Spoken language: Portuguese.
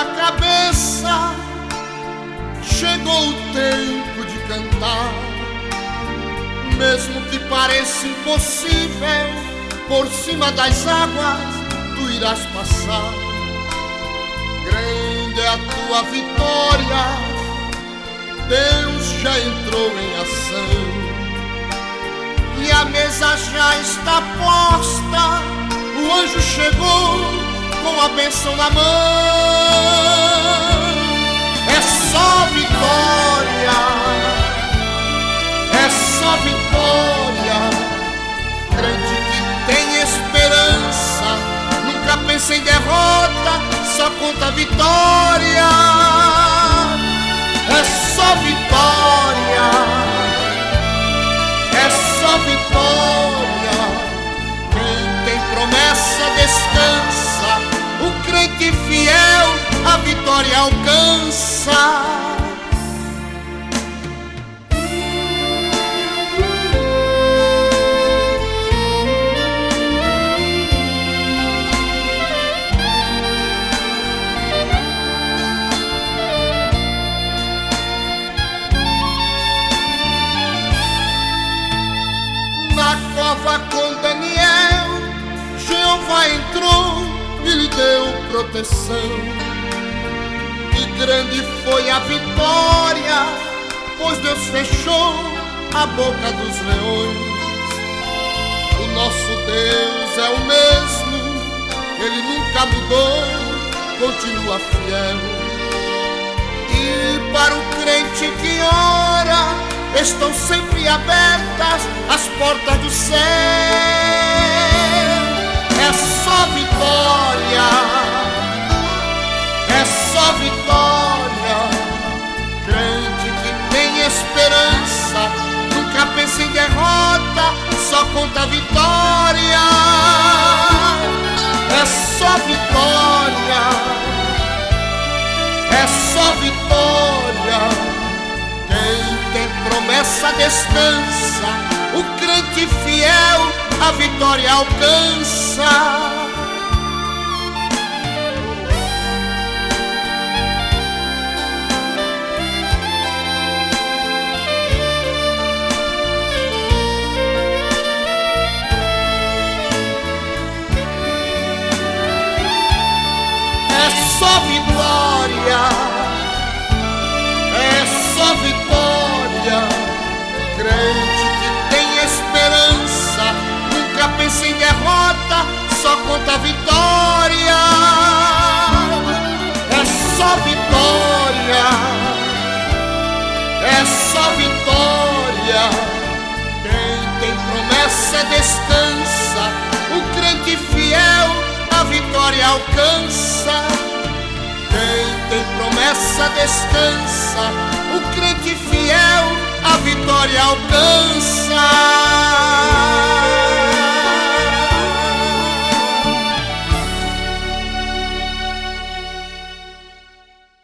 na cabeça, chegou o tempo de cantar. Mesmo que pareça impossível, por cima das águas tu irás passar. Grande é a tua vitória, Deus já entrou em ação. E a mesa já está posta, o anjo chegou com a bênção na mão. É só vitória, é só vitória. Crente que tem esperança, nunca pensa em derrota, só conta a vitória. É só vitória, é só vitória. Quem tem promessa descansa, o crente fiel a vitória alcança. Na cova com Daniel, Jeová entrou e lhe deu proteção. E grande foi a vitória, pois Deus fechou a boca dos leões. O nosso Deus é o mesmo, Ele nunca mudou, continua fiel. E para o crente que ora, estão sempre abertas as portas do céu. É só vitória, é só vitória. Crente que tem esperança, nunca pensa em derrota, só conta a vitória. É só vitória, é só vitória. Quem tem promessa descansa, o crente fiel a vitória alcança. É só vitória, é só vitória. Crente que tem esperança, nunca pensa em derrota, só conta a vitória. É só vitória, é só vitória. Quem tem promessa descansa, o crente fiel a vitória alcança. Quem tem promessa descansa, o crente fiel a vitória alcança.